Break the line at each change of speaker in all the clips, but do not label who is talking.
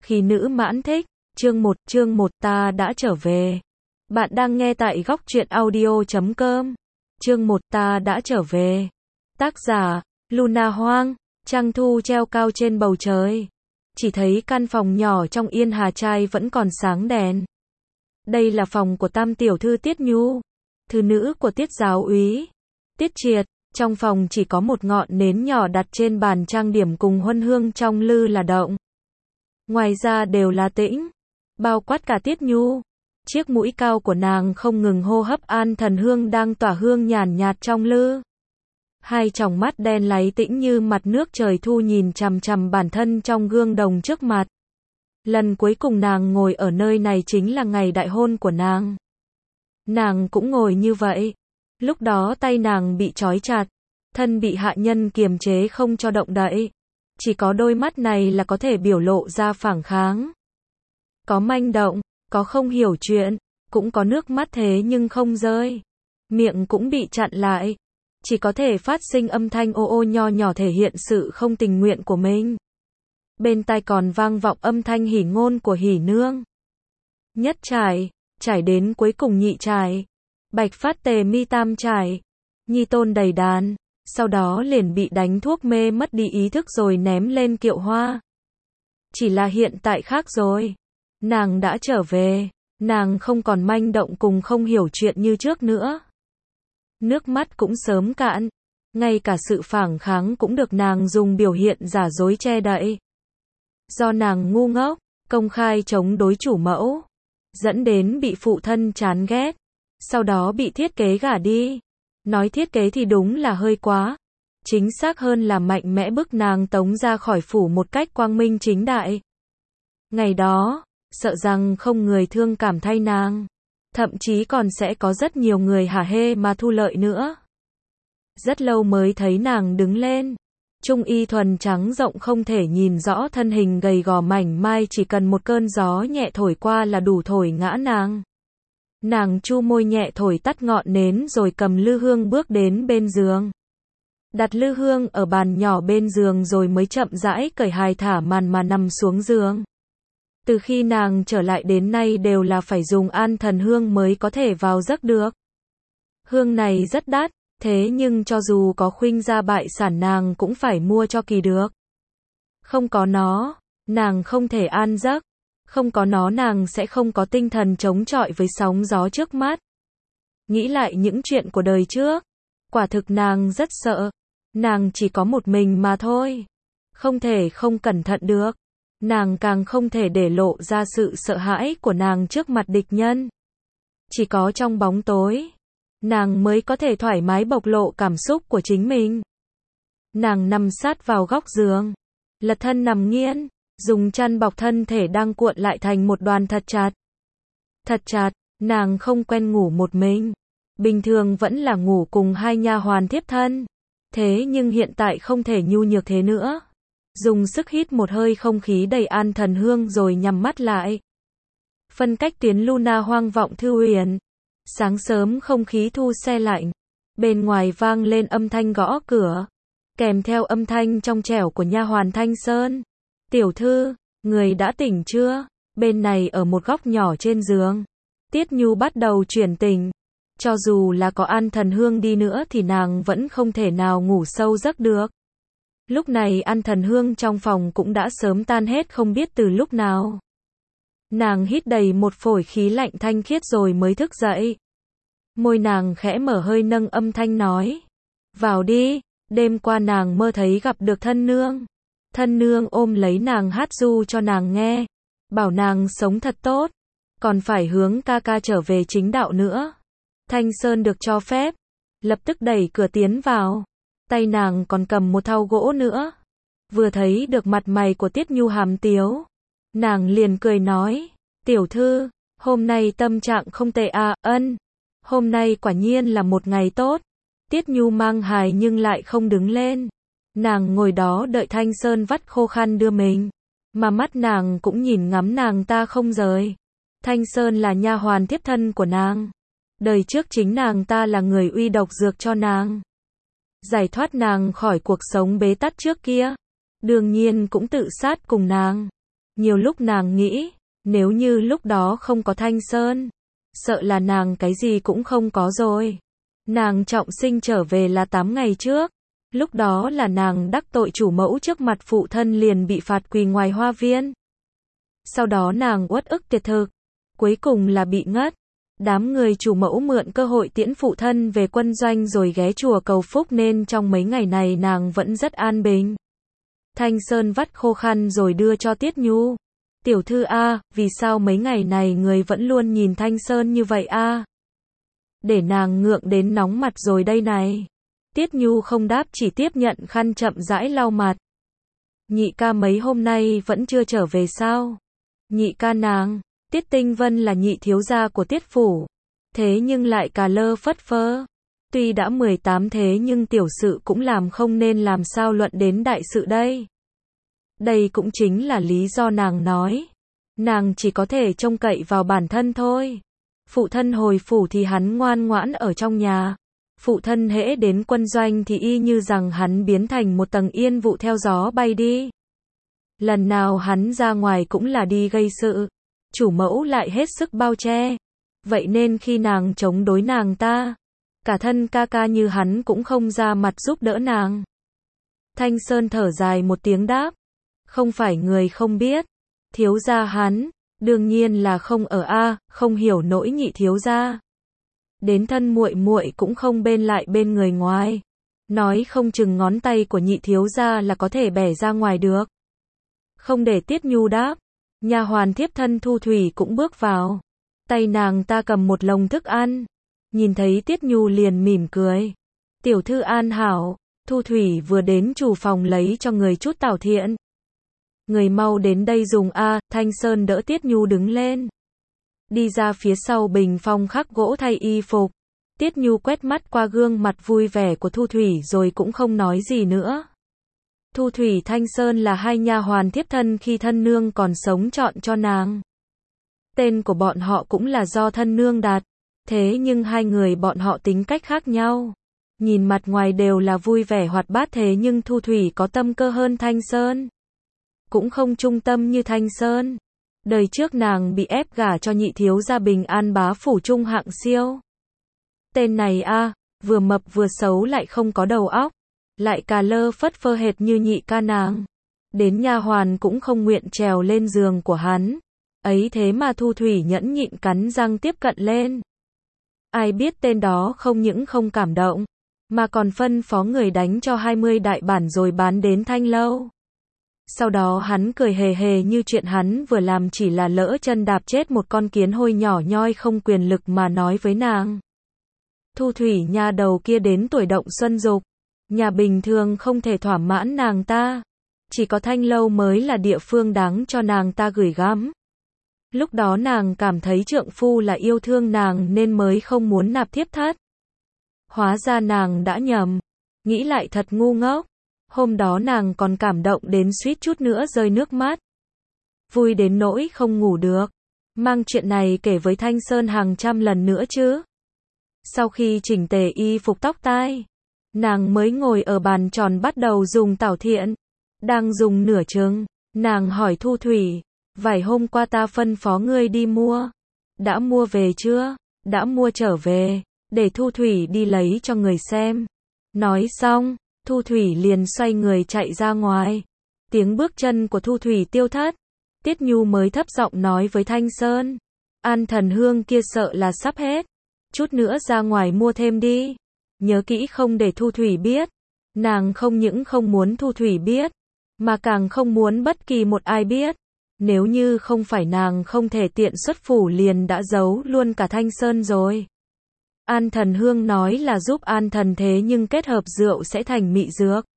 Khi nữ mãn thích, chương 1 ta đã trở về. Bạn đang nghe tại góc truyện audio.com. Chương 1 ta đã trở về. Tác giả, Luna Hoang, trăng thu treo cao trên bầu trời. Chỉ thấy căn phòng nhỏ trong Yên Hà Trai vẫn còn sáng đèn. Đây là phòng của tam tiểu thư Tiết Nhu, thư nữ của Tiết giáo úy Tiết Triệt. Trong phòng chỉ có một ngọn nến nhỏ đặt trên bàn trang điểm cùng huân hương trong lư là động. Ngoài ra đều là tĩnh, bao quát cả Tiết Nhu. Chiếc mũi cao của nàng không ngừng hô hấp an thần hương đang tỏa hương nhàn nhạt trong lư. Hai tròng mắt đen láy tĩnh như mặt nước trời thu nhìn chằm chằm bản thân trong gương đồng trước mặt. Lần cuối cùng nàng ngồi ở nơi này chính là ngày đại hôn của nàng. Nàng cũng ngồi như vậy. Lúc đó tay nàng bị trói chặt, thân bị hạ nhân kiềm chế không cho động đậy. Chỉ có đôi mắt này là có thể biểu lộ ra phản kháng. Có manh động, có không hiểu chuyện, cũng có nước mắt thế nhưng không rơi. Miệng cũng bị chặn lại. Chỉ có thể phát sinh âm thanh ô ô nho nhỏ thể hiện sự không tình nguyện của mình. Bên tai còn vang vọng âm thanh hỉ ngôn của hỉ nương. Nhất trải, trải đến cuối cùng nhị trải. Bạch phát tề mi tam trải. Nhi tôn đầy đàn. Sau đó liền bị đánh thuốc mê mất đi ý thức rồi ném lên kiệu hoa. Chỉ là hiện tại khác rồi. Nàng đã trở về. Nàng không còn manh động cùng không hiểu chuyện như trước nữa. Nước mắt cũng sớm cạn. Ngay cả sự phản kháng cũng được nàng dùng biểu hiện giả dối che đậy. Do nàng ngu ngốc, công khai chống đối chủ mẫu, dẫn đến bị phụ thân chán ghét. Sau đó bị thiết kế gả đi. Nói thiết kế thì đúng là hơi quá. Chính xác hơn là mạnh mẽ bức nàng tống ra khỏi phủ một cách quang minh chính đại. Ngày đó, sợ rằng không người thương cảm thay nàng. Thậm chí còn sẽ có rất nhiều người hả hê mà thu lợi nữa. Rất lâu mới thấy nàng đứng lên. Trung y thuần trắng rộng không thể nhìn rõ thân hình gầy gò mảnh mai, chỉ cần một cơn gió nhẹ thổi qua là đủ thổi ngã nàng. Nàng chu môi nhẹ thổi tắt ngọn nến rồi cầm lư hương bước đến bên giường. Đặt lư hương ở bàn nhỏ bên giường rồi mới chậm rãi cởi hài thả màn mà nằm xuống giường. Từ khi nàng trở lại đến nay đều là phải dùng an thần hương mới có thể vào giấc được. Hương này rất đắt, thế nhưng cho dù có khuynh gia bại sản nàng cũng phải mua cho kỳ được. Không có nó, nàng không thể an giấc. Không có nó nàng sẽ không có tinh thần chống chọi với sóng gió trước mắt. Nghĩ lại những chuyện của đời trước, quả thực nàng rất sợ. Nàng chỉ có một mình mà thôi. Không thể không cẩn thận được. Nàng càng không thể để lộ ra sự sợ hãi của nàng trước mặt địch nhân. Chỉ có trong bóng tối, nàng mới có thể thoải mái bộc lộ cảm xúc của chính mình. Nàng nằm sát vào góc giường, lật thân nằm nghiêng, dùng chăn bọc thân thể đang cuộn lại thành một đoàn thật chặt. Thật chặt, nàng không quen ngủ một mình. Bình thường vẫn là ngủ cùng hai nha hoàn thiếp thân. Thế nhưng hiện tại không thể nhu nhược thế nữa. Dùng sức hít một hơi không khí đầy an thần hương rồi nhắm mắt lại. Phân cách tiếng Luna Hoang vọng thư huyền. Sáng sớm không khí thu se lạnh. Bên ngoài vang lên âm thanh gõ cửa. Kèm theo âm thanh trong trẻo của nha hoàn Thanh Sơn. Tiểu thư, người đã tỉnh chưa? Bên này ở một góc nhỏ trên giường. Tiết Nhu bắt đầu chuyển tình. Cho dù là có an thần hương đi nữa thì nàng vẫn không thể nào ngủ sâu giấc được. Lúc này an thần hương trong phòng cũng đã sớm tan hết không biết từ lúc nào. Nàng hít đầy một phổi khí lạnh thanh khiết rồi mới thức dậy. Môi nàng khẽ mở hơi nâng âm thanh nói. Vào đi, đêm qua nàng mơ thấy gặp được thân nương. Thân nương ôm lấy nàng hát ru cho nàng nghe. Bảo nàng sống thật tốt. Còn phải hướng ca ca trở về chính đạo nữa. Thanh Sơn được cho phép. Lập tức đẩy cửa tiến vào. Tay nàng còn cầm một thau gỗ nữa. Vừa thấy được mặt mày của Tiết Nhu hàm tiếu. Nàng liền cười nói. Tiểu thư, hôm nay tâm trạng không tệ à, ân. Hôm nay quả nhiên là một ngày tốt. Tiết Nhu mang hài nhưng lại không đứng lên. Nàng ngồi đó đợi Thanh Sơn vắt khô khăn đưa mình. Mà mắt nàng cũng nhìn ngắm nàng ta không rời. Thanh Sơn là nha hoàn thiếp thân của nàng. Đời trước chính nàng ta là người uy độc dược cho nàng. Giải thoát nàng khỏi cuộc sống bế tắc trước kia. Đương nhiên cũng tự sát cùng nàng. Nhiều lúc nàng nghĩ, nếu như lúc đó không có Thanh Sơn, sợ là nàng cái gì cũng không có rồi. Nàng trọng sinh trở về là 8 ngày trước. Lúc đó là nàng đắc tội chủ mẫu trước mặt phụ thân liền bị phạt quỳ ngoài hoa viên. Sau đó nàng uất ức tuyệt thực, cuối cùng là bị ngất. Đám người chủ mẫu mượn cơ hội tiễn phụ thân về quân doanh rồi ghé chùa cầu phúc nên trong mấy ngày này nàng vẫn rất an bình. Thanh Sơn vắt khô khăn rồi đưa cho Tiết Nhu. Tiểu thư a, vì sao mấy ngày này người vẫn luôn nhìn Thanh Sơn như vậy a? Để nàng ngượng đến nóng mặt rồi đây này. Tiết Nhu không đáp chỉ tiếp nhận khăn chậm rãi lau mặt. Nhị ca mấy hôm nay vẫn chưa trở về sao? Nhị ca nàng, Tiết Tinh Vân là nhị thiếu gia của Tiết phủ. Thế nhưng lại cà lơ phất phơ. Tuy đã 18 thế nhưng tiểu sự cũng làm không nên làm sao luận đến đại sự đây. Đây cũng chính là lý do nàng nói. Nàng chỉ có thể trông cậy vào bản thân thôi. Phụ thân hồi phủ thì hắn ngoan ngoãn ở trong nhà. Phụ thân hễ đến quân doanh thì y như rằng hắn biến thành một tầng yên vụ theo gió bay đi. Lần nào hắn ra ngoài cũng là đi gây sự. Chủ mẫu lại hết sức bao che. Vậy nên khi nàng chống đối nàng ta, cả thân ca ca như hắn cũng không ra mặt giúp đỡ nàng. Thanh Sơn thở dài một tiếng đáp. Không phải người không biết. Thiếu gia hắn, đương nhiên là không ở a, không hiểu nỗi nhị thiếu gia. Đến thân muội muội cũng không bên lại bên người ngoài. Nói không chừng ngón tay của nhị thiếu gia là có thể bẻ ra ngoài được. Không để Tiết Nhu đáp, nha hoàn thiếp thân Thu Thủy cũng bước vào. Tay nàng ta cầm một lồng thức ăn. Nhìn thấy Tiết Nhu liền mỉm cười. Tiểu thư an hảo. Thu Thủy vừa đến chủ phòng lấy cho người chút tảo thiện. Người mau đến đây dùng a. Thanh Sơn đỡ Tiết Nhu đứng lên. Đi ra phía sau bình phong khắc gỗ thay y phục. Tiết Nhu quét mắt qua gương mặt vui vẻ của Thu Thủy rồi cũng không nói gì nữa. Thu Thủy Thanh Sơn là hai nha hoàn thiếp thân khi thân nương còn sống chọn cho nàng. Tên của bọn họ cũng là do thân nương đặt. Thế nhưng hai người bọn họ tính cách khác nhau. Nhìn mặt ngoài đều là vui vẻ hoạt bát thế nhưng Thu Thủy có tâm cơ hơn Thanh Sơn. Cũng không trung tâm như Thanh Sơn. Đời trước nàng bị ép gả cho nhị thiếu gia Bình An bá phủ trung hạng siêu. Tên này a, vừa mập vừa xấu lại không có đầu óc. Lại cà lơ phất phơ hệt như nhị ca nàng. Đến nha hoàn cũng không nguyện trèo lên giường của hắn. Ấy thế mà Thu Thủy nhẫn nhịn cắn răng tiếp cận lên. Ai biết tên đó không những không cảm động, mà còn phân phó người đánh cho 20 đại bản rồi bán đến Thanh Lâu. Sau đó hắn cười hề hề như chuyện hắn vừa làm chỉ là lỡ chân đạp chết một con kiến hôi nhỏ nhoi không quyền lực mà nói với nàng. Thu Thủy nha đầu kia đến tuổi động xuân dục. Nhà bình thường không thể thỏa mãn nàng ta. Chỉ có Thanh Lâu mới là địa phương đáng cho nàng ta gửi gắm. Lúc đó nàng cảm thấy trượng phu là yêu thương nàng nên mới không muốn nạp thiếp thất. Hóa ra nàng đã nhầm. Nghĩ lại thật ngu ngốc. Hôm đó nàng còn cảm động đến suýt chút nữa rơi nước mắt. Vui đến nỗi không ngủ được. Mang chuyện này kể với Thanh Sơn hàng trăm lần nữa chứ. Sau khi chỉnh tề y phục tóc tai, nàng mới ngồi ở bàn tròn bắt đầu dùng tảo thiện. Đang dùng nửa chừng, nàng hỏi Thu Thủy, vài hôm qua ta phân phó ngươi đi mua. Đã mua về chưa? Đã mua trở về, để Thu Thủy đi lấy cho người xem. Nói xong, Thu Thủy liền xoay người chạy ra ngoài. Tiếng bước chân của Thu Thủy tiêu thất. Tiết Nhu mới thấp giọng nói với Thanh Sơn. An thần hương kia sợ là sắp hết. Chút nữa ra ngoài mua thêm đi. Nhớ kỹ không để Thu Thủy biết. Nàng không những không muốn Thu Thủy biết, mà càng không muốn bất kỳ một ai biết. Nếu như không phải nàng không thể tiện xuất phủ liền đã giấu luôn cả Thanh Sơn rồi. An thần hương nói là giúp an thần thế nhưng kết hợp rượu sẽ thành mị dược.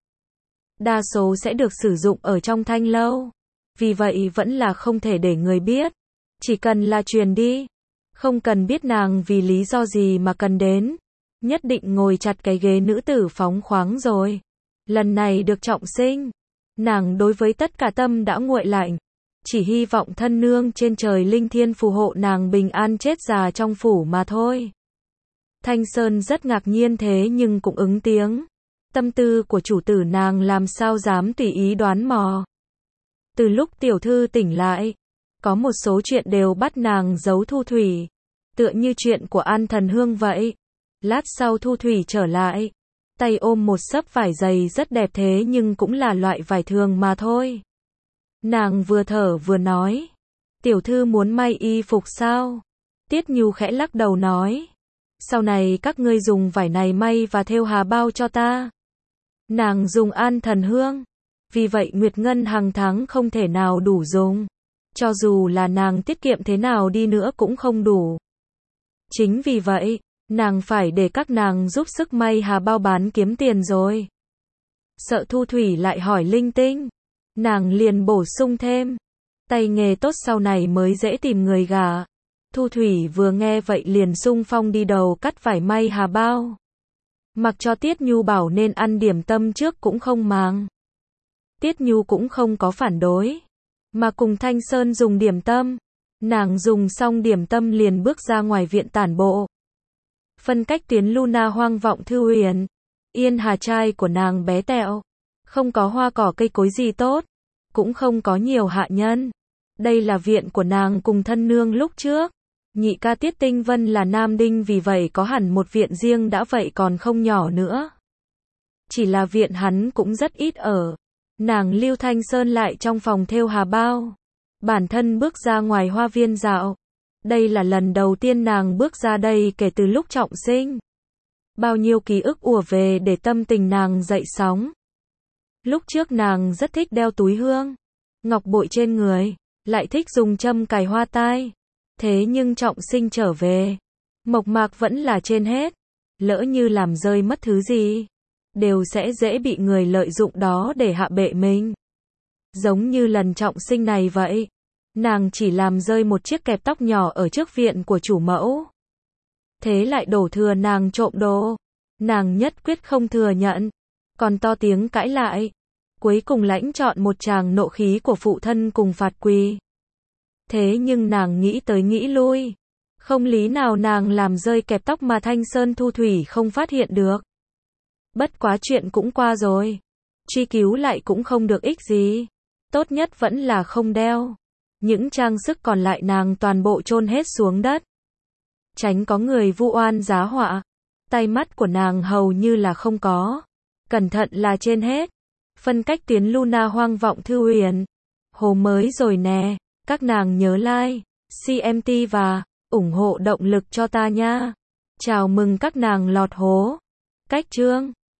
Đa số sẽ được sử dụng ở trong Thanh Lâu. Vì vậy vẫn là không thể để người biết. Chỉ cần là truyền đi. Không cần biết nàng vì lý do gì mà cần đến. Nhất định ngồi chặt cái ghế nữ tử phóng khoáng rồi. Lần này được trọng sinh. Nàng đối với tất cả tâm đã nguội lạnh. Chỉ hy vọng thân nương trên trời linh thiên phù hộ nàng bình an chết già trong phủ mà thôi. Thanh Sơn rất ngạc nhiên thế nhưng cũng ứng tiếng. Tâm tư của chủ tử nàng làm sao dám tùy ý đoán mò. Từ lúc tiểu thư tỉnh lại, có một số chuyện đều bắt nàng giấu Thu Thủy, tựa như chuyện của An Thần Hương vậy. Lát sau Thu Thủy trở lại, tay ôm một xấp vải dày rất đẹp thế nhưng cũng là loại vải thường mà thôi. Nàng vừa thở vừa nói, tiểu thư muốn may y phục sao? Tiết Nhu khẽ lắc đầu nói, sau này các ngươi dùng vải này may và thêu hà bao cho ta. Nàng dùng An Thần Hương, vì vậy Nguyệt Ngân hàng tháng không thể nào đủ dùng. Cho dù là nàng tiết kiệm thế nào đi nữa cũng không đủ. Chính vì vậy, nàng phải để các nàng giúp sức may hà bao bán kiếm tiền rồi. Sợ Thu Thủy lại hỏi linh tinh, nàng liền bổ sung thêm, tay nghề tốt sau này mới dễ tìm người gả. Thu Thủy vừa nghe vậy liền xung phong đi đầu cắt vải may hà bao. Mặc cho Tiết Nhu bảo nên ăn điểm tâm trước cũng không màng. Tiết Nhu cũng không có phản đối, mà cùng Thanh Sơn dùng điểm tâm. Nàng dùng xong điểm tâm liền bước ra ngoài viện tản bộ. Phân cách tuyến Luna Hoang vọng Thư Huyền. Yên Hà trai của nàng bé tẹo, không có hoa cỏ cây cối gì tốt, cũng không có nhiều hạ nhân. Đây là viện của nàng cùng thân nương lúc trước. Nhị ca Tiết Tinh Vân là nam đinh vì vậy có hẳn một viện riêng đã vậy còn không nhỏ nữa. Chỉ là viện hắn cũng rất ít ở. Nàng Lưu Thanh Sơn lại trong phòng thêu hà bao. Bản thân bước ra ngoài hoa viên dạo. Đây là lần đầu tiên nàng bước ra đây kể từ lúc trọng sinh. Bao nhiêu ký ức ùa về để tâm tình nàng dậy sóng. Lúc trước nàng rất thích đeo túi hương, ngọc bội trên người, lại thích dùng châm cài hoa tai. Thế nhưng trọng sinh trở về, mộc mạc vẫn là trên hết. Lỡ như làm rơi mất thứ gì, đều sẽ dễ bị người lợi dụng đó để hạ bệ mình. Giống như lần trọng sinh này vậy, nàng chỉ làm rơi một chiếc kẹp tóc nhỏ ở trước viện của chủ mẫu. Thế lại đổ thừa nàng trộm đồ. Nàng nhất quyết không thừa nhận, còn to tiếng cãi lại. Cuối cùng lãnh chọn một tràng nộ khí của phụ thân cùng phạt quỳ. Thế nhưng nàng nghĩ tới nghĩ lui, không lý nào nàng làm rơi kẹp tóc mà Thanh Sơn Thu Thủy không phát hiện được. Bất quá chuyện cũng qua rồi, truy cứu lại cũng không được ích gì. Tốt nhất vẫn là không đeo. Những trang sức còn lại nàng toàn bộ chôn hết xuống đất, tránh có người vu oan giá họa. Tay mắt của nàng hầu như là không có, cẩn thận là trên hết. Phân cách tuyến Luna Hoang vọng Thư Huyền. Hồ mới rồi nè, các nàng nhớ like, CMT và ủng hộ động lực cho ta nha. Chào mừng các nàng lọt hố. Cách chương